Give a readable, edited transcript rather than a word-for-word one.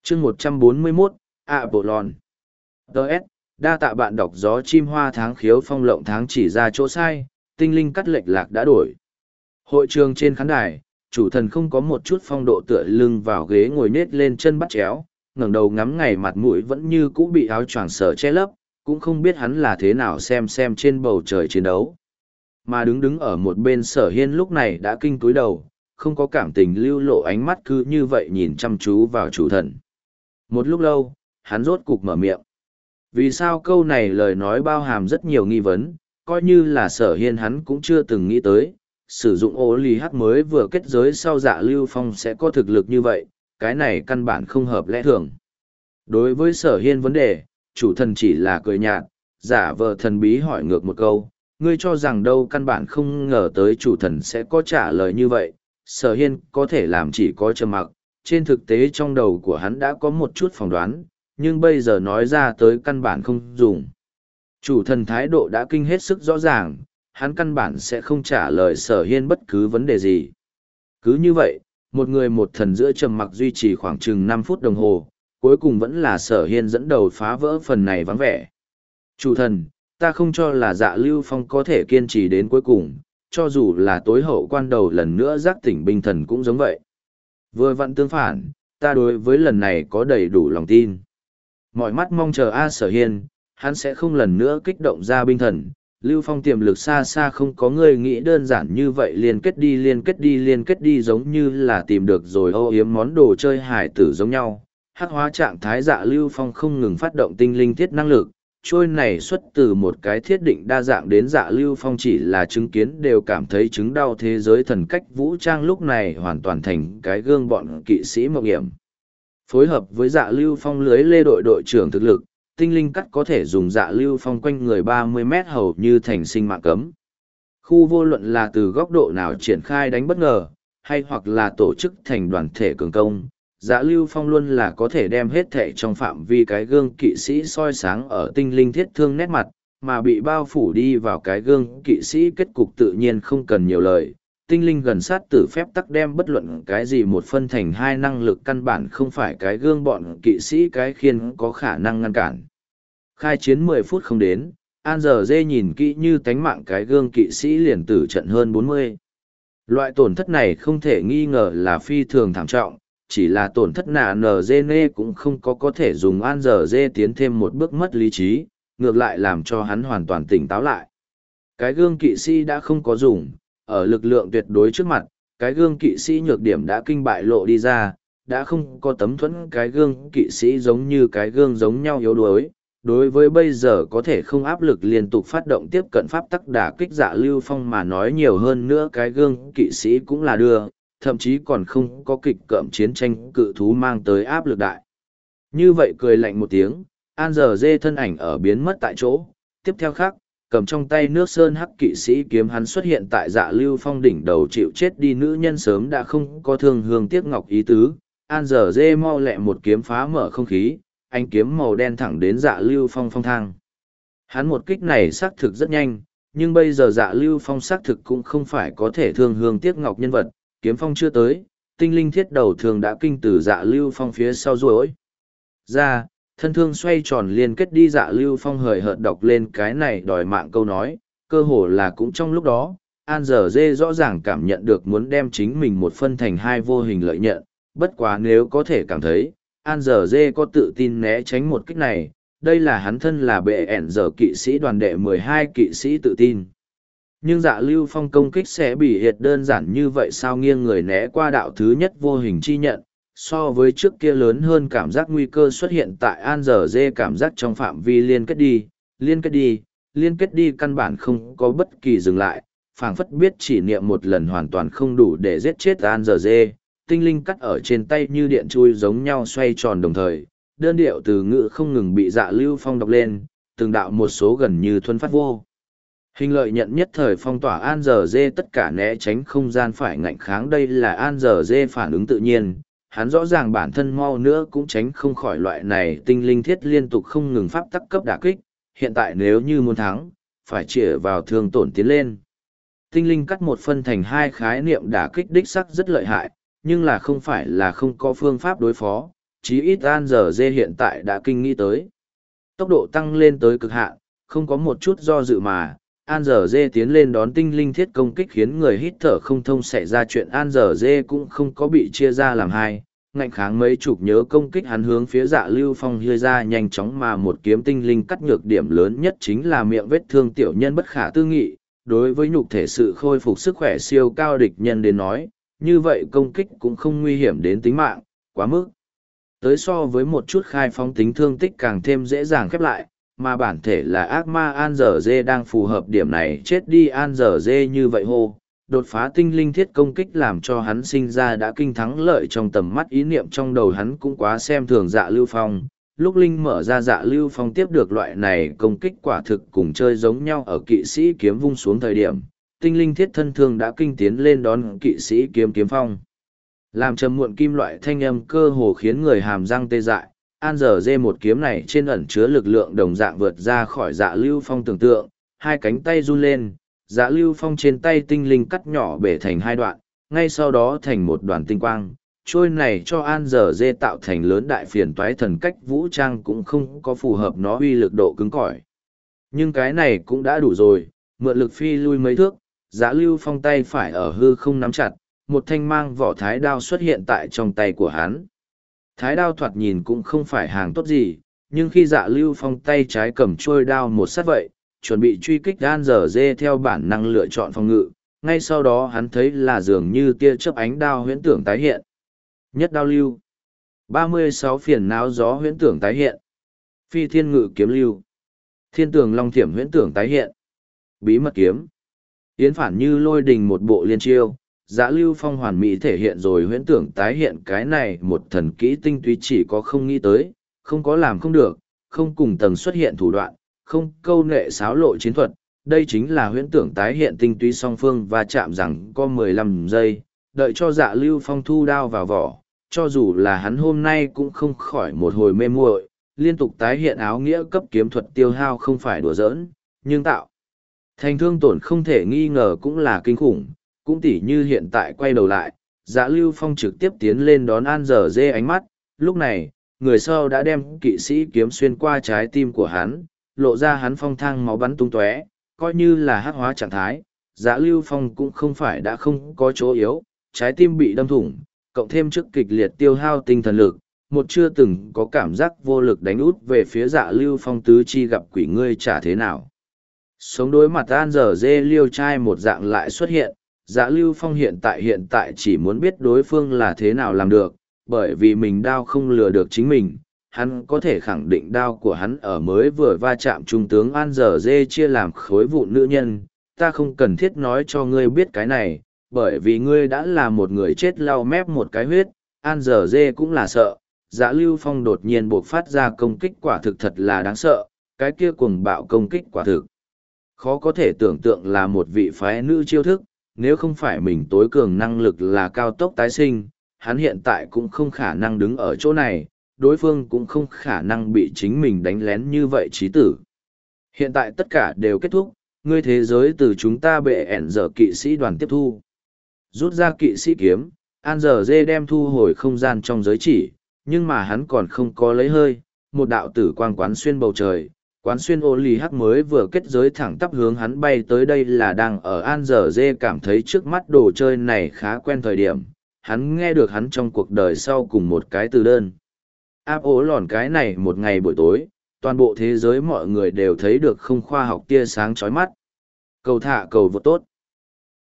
chương 141, Apollon. Đợt, đa tạ bạn đọc gió chim hoa tháng khiếu phong lộng tháng chỉ ra chỗ sai, tinh linh cắt lệch lạc đã đổi. Hội trường trên khán đài, chủ thần không có một chút phong độ tựa lưng vào ghế ngồi nết lên chân bắt chéo, ngẩng đầu ngắm ngày mặt mũi vẫn như cũ bị áo choàng sở che lấp, cũng không biết hắn là thế nào xem trên bầu trời chiến đấu. Mà đứng ở một bên Sở Hiên lúc này đã kinh cúi đầu, không có cảm tình lưu lộ ánh mắt cứ như vậy nhìn chăm chú vào chủ thần. Một lúc lâu, hắn rốt cục mở miệng. Vì sao câu này lời nói bao hàm rất nhiều nghi vấn, coi như là Sở Hiên hắn cũng chưa từng nghĩ tới, sử dụng ô lì hắc mới vừa kết giới sau Dạ Lưu Phong sẽ có thực lực như vậy, cái này căn bản không hợp lẽ thường. Đối với Sở Hiên vấn đề, chủ thần chỉ là cười nhạt, giả vờ thần bí hỏi ngược một câu, ngươi cho rằng đâu căn bản không ngờ tới chủ thần sẽ có trả lời như vậy. Sở Hiên có thể làm chỉ có trầm mặc, trên thực tế trong đầu của hắn đã có một chút phỏng đoán, nhưng bây giờ nói ra tới căn bản không dùng. Chủ thần thái độ đã kinh hết sức rõ ràng, hắn căn bản sẽ không trả lời Sở Hiên bất cứ vấn đề gì. Cứ như vậy, một người một thần giữa trầm mặc duy trì khoảng chừng 5 phút đồng hồ, cuối cùng vẫn là Sở Hiên dẫn đầu phá vỡ phần này vắng vẻ. Chủ thần, ta không cho là Dạ Lưu Phong có thể kiên trì đến cuối cùng, cho dù là tối hậu quan đầu lần nữa giác tỉnh binh thần cũng giống vậy. Vừa vặn tương phản, ta đối với lần này có đầy đủ lòng tin. Mọi mắt mong chờ Sở Hiên, hắn sẽ không lần nữa kích động ra binh thần. Lưu Phong tiềm lực xa xa không có người nghĩ đơn giản như vậy liên kết đi giống như là tìm được rồi âu yếm món đồ chơi hải tử giống nhau. Hắc hóa trạng thái Dạ Lưu Phong không ngừng phát động tinh linh thiết năng lực, trôi này xuất từ một cái thiết định đa dạng đến Dạ Lưu Phong chỉ là chứng kiến đều cảm thấy chứng đau thế giới thần cách vũ trang lúc này hoàn toàn thành cái gương bọn kỵ sĩ mộng hiểm. Phối hợp với Dạ Lưu Phong lưới lê đội trưởng thực lực, tinh linh cắt có thể dùng Dạ Lưu Phong quanh người 30 mét hầu như thành sinh mạng cấm. Khu vô luận là từ góc độ nào triển khai đánh bất ngờ, hay hoặc là tổ chức thành đoàn thể cường công, Dạ Lưu Phong luôn là có thể đem hết thệ trong phạm vi cái gương kỵ sĩ soi sáng ở tinh linh thiết thương nét mặt, mà bị bao phủ đi vào cái gương kỵ sĩ kết cục tự nhiên không cần nhiều lời. Tinh linh gần sát tử phép tắc đem bất luận cái gì một phân thành hai năng lực căn bản không phải cái gương bọn kỵ sĩ cái khiên có khả năng ngăn cản. Khai chiến 10 phút không đến, An giờ dê nhìn kỹ như tánh mạng cái gương kỵ sĩ liền tử trận hơn 40. Loại tổn thất này không thể nghi ngờ là phi thường thảm trọng, chỉ là tổn thất nê cũng không có thể dùng An giờ dê tiến thêm một bước mất lý trí, ngược lại làm cho hắn hoàn toàn tỉnh táo lại. Cái gương kỵ sĩ đã không có dùng, ở lực lượng tuyệt đối trước mặt, cái gương kỵ sĩ nhược điểm đã kinh bại lộ đi ra, đã không có tấm thuẫn cái gương kỵ sĩ giống như cái gương giống nhau yếu đuối. Đối với bây giờ có thể không áp lực liên tục phát động tiếp cận pháp tắc đả kích Dạ Lưu Phong mà nói nhiều hơn nữa cái gương kỵ sĩ cũng là đưa, thậm chí còn không có kịch cỡm chiến tranh cự thú mang tới áp lực đại. Như vậy cười lạnh một tiếng, An giờ dê thân ảnh ở biến mất tại chỗ, tiếp theo khác, cầm trong tay nước sơn hắc kỵ sĩ kiếm hắn xuất hiện tại Dạ Lưu Phong đỉnh đầu chịu chết đi nữ nhân sớm đã không có thương hương tiếc ngọc ý tứ, An giờ dê mau lẹ một kiếm phá mở không khí, anh kiếm màu đen thẳng đến Dạ Lưu Phong phong thang. Hắn một kích này xác thực rất nhanh, nhưng bây giờ Dạ Lưu Phong xác thực cũng không phải có thể thương hương tiếc ngọc nhân vật, kiếm phong chưa tới, tinh linh thiết đầu thường đã kinh từ Dạ Lưu Phong phía sau ruồi ra, thân thương xoay tròn liên kết đi. Dạ Lưu Phong hời hợt đọc lên cái này đòi mạng câu nói, cơ hồ là cũng trong lúc đó, An giờ dê rõ ràng cảm nhận được muốn đem chính mình một phân thành hai vô hình lợi nhận, bất quá nếu có thể cảm thấy, An giờ dê có tự tin né tránh một kích này, đây là hắn thân là bệ ẻn giờ kỵ sĩ đoàn đệ 12 kỵ sĩ tự tin. Nhưng Dạ Lưu Phong công kích sẽ bị hiệt đơn giản như vậy sao nghiêng người né qua đạo thứ nhất vô hình chi nhận, so với trước kia lớn hơn cảm giác nguy cơ xuất hiện tại An giờ dê cảm giác trong phạm vi liên kết đi căn bản không có bất kỳ dừng lại, phảng phất biết chỉ niệm một lần hoàn toàn không đủ để giết chết An giờ dê, tinh linh cắt ở trên tay như điện chui giống nhau xoay tròn đồng thời, đơn điệu từ ngữ không ngừng bị Dạ Lưu Phong đọc lên, từng đạo một số gần như thuần phát vô. Hình lợi nhận nhất thời phong tỏa An giờ dê tất cả né tránh không gian phải ngạnh kháng, đây là An giờ dê phản ứng tự nhiên, hắn rõ ràng bản thân mau nữa cũng tránh không khỏi loại này tinh linh thiết liên tục không ngừng pháp tắc cấp đả kích, hiện tại nếu như muốn thắng, phải chĩa vào thương tổn tiến lên. Tinh linh cắt một phân thành hai khái niệm đả kích đích sắc rất lợi hại, nhưng là không phải là không có phương pháp đối phó, chí ít An giờ dê hiện tại đã kinh nghĩ tới. Tốc độ tăng lên tới cực hạn, không có một chút do dự mà, An giờ dê tiến lên đón tinh linh thiết công kích khiến người hít thở không thông, xảy ra chuyện An giờ dê cũng không có bị chia ra làm hai, ngạnh kháng mấy chục nhớ công kích, hắn hướng phía Dạ Lưu Phong hơi ra nhanh chóng mà một kiếm tinh linh cắt. Nhược điểm lớn nhất chính là miệng vết thương tiểu nhân bất khả tư nghị, đối với nhục thể sự khôi phục sức khỏe siêu cao địch nhân đến nói, như vậy công kích cũng không nguy hiểm đến tính mạng, quá mức. Tới so với một chút khai phóng tính thương tích càng thêm dễ dàng khép lại, mà bản thể là ác ma An giờ dê đang phù hợp điểm này chết đi. An giờ dê như vậy hô, đột phá tinh linh thiết công kích làm cho hắn sinh ra đã kinh thắng lợi trong tầm mắt, ý niệm trong đầu hắn cũng quá xem thường Dạ Lưu Phong. Lúc Linh mở ra Dạ Lưu Phong tiếp được loại này công kích quả thực cùng chơi giống nhau, ở kỵ sĩ kiếm vung xuống thời điểm, tinh linh thiết thân thương đã kinh tiến lên đón kỵ sĩ kiếm kiếm phong. Làm trầm muộn kim loại thanh âm cơ hồ khiến người hàm răng tê dại, An giờ dê một kiếm này trên ẩn chứa lực lượng đồng dạng vượt ra khỏi Dạ Lưu Phong tưởng tượng, hai cánh tay run lên, Dạ Lưu Phong trên tay tinh linh cắt nhỏ bể thành hai đoạn, ngay sau đó thành một đoàn tinh quang. Trôi này cho An giờ dê tạo thành lớn đại phiền toái, thần cách vũ trang cũng không có phù hợp nó uy lực độ cứng cỏi. Nhưng cái này cũng đã đủ rồi, mượn lực phi lui mấy thước, Dạ Lưu Phong tay phải ở hư không nắm chặt, một thanh mang vỏ thái đao xuất hiện tại trong tay của hắn. Thái đao thoạt nhìn cũng không phải hàng tốt gì, nhưng khi Dạ Lưu Phong tay trái cầm trôi đao một sát vậy, chuẩn bị truy kích An giờ dê theo bản năng lựa chọn phòng ngự, ngay sau đó hắn thấy là dường như tia chớp ánh đao huyễn tưởng tái hiện. Nhất đao lưu. 36 phiền não gió huyễn tưởng tái hiện. Phi thiên ngự kiếm lưu. Thiên tường long thiểm huyễn tưởng tái hiện. Bí mật kiếm. Yến phản như lôi đình một bộ liên chiêu, Dạ Lưu Phong hoàn mỹ thể hiện rồi huyễn tưởng tái hiện. Cái này một thần kỹ tinh túy chỉ có không nghĩ tới, không có làm không được, không cùng tầng xuất hiện thủ đoạn, không câu nệ xáo lộ chiến thuật. Đây chính là huyễn tưởng tái hiện tinh túy, song phương và chạm rằng có 15 giây, đợi cho Dạ Lưu Phong thu đao vào vỏ, cho dù là hắn hôm nay cũng không khỏi một hồi mê muội. Liên tục tái hiện áo nghĩa cấp kiếm thuật tiêu hao không phải đùa giỡn, nhưng tạo thành thương tổn không thể nghi ngờ cũng là kinh khủng. Cũng tỉ như hiện tại quay đầu lại, Dạ Lưu Phong trực tiếp tiến lên đón An giờ dê ánh mắt, lúc này, người sau đã đem kỵ sĩ kiếm xuyên qua trái tim của hắn, lộ ra hắn phong thang máu bắn tung tóe, coi như là hắc hóa trạng thái. Dạ Lưu Phong cũng không phải đã không có chỗ yếu, trái tim bị đâm thủng, cộng thêm trước kịch liệt tiêu hao tinh thần lực, một chưa từng có cảm giác vô lực đánh út về phía Dạ Lưu Phong, tứ chi gặp quỷ ngươi chả thế nào. Sống đối mặt An giờ dê liêu trai một dạng lại xuất hiện. Dạ Lưu Phong hiện tại chỉ muốn biết đối phương là thế nào làm được, bởi vì mình đao không lừa được chính mình, hắn có thể khẳng định đao của hắn ở mới vừa va chạm trung tướng An giờ dê chia làm khối vụn nữ nhân. Ta không cần thiết nói cho ngươi biết cái này, bởi vì ngươi đã là một người chết lau mép một cái huyết. An giờ dê cũng là sợ. Dạ Lưu Phong đột nhiên buộc phát ra công kích quả thực thật là đáng sợ, cái kia cuồng bạo công kích quả thực khó có thể tưởng tượng là một vị phái nữ chiêu thức. Nếu không phải mình tối cường năng lực là cao tốc tái sinh, hắn hiện tại cũng không khả năng đứng ở chỗ này, đối phương cũng không khả năng bị chính mình đánh lén như vậy chí tử. Hiện tại tất cả đều kết thúc, ngươi thế giới từ chúng ta bệ ẻn giờ kỵ sĩ đoàn tiếp thu. Rút ra kỵ sĩ kiếm, An giờ dê đem thu hồi không gian trong giới chỉ, nhưng mà hắn còn không có lấy hơi, một đạo tử quang quán xuyên bầu trời. Quán xuyên ô lì hắc mới vừa kết giới thẳng tắp hướng hắn bay tới, đây là đang ở An giờ dê cảm thấy trước mắt đồ chơi này khá quen thời điểm, hắn nghe được hắn trong cuộc đời sau cùng một cái từ đơn. Áp ố lòn cái này một ngày buổi tối, toàn bộ thế giới mọi người đều thấy được không khoa học tia sáng chói mắt. Cầu thả cầu vô tốt.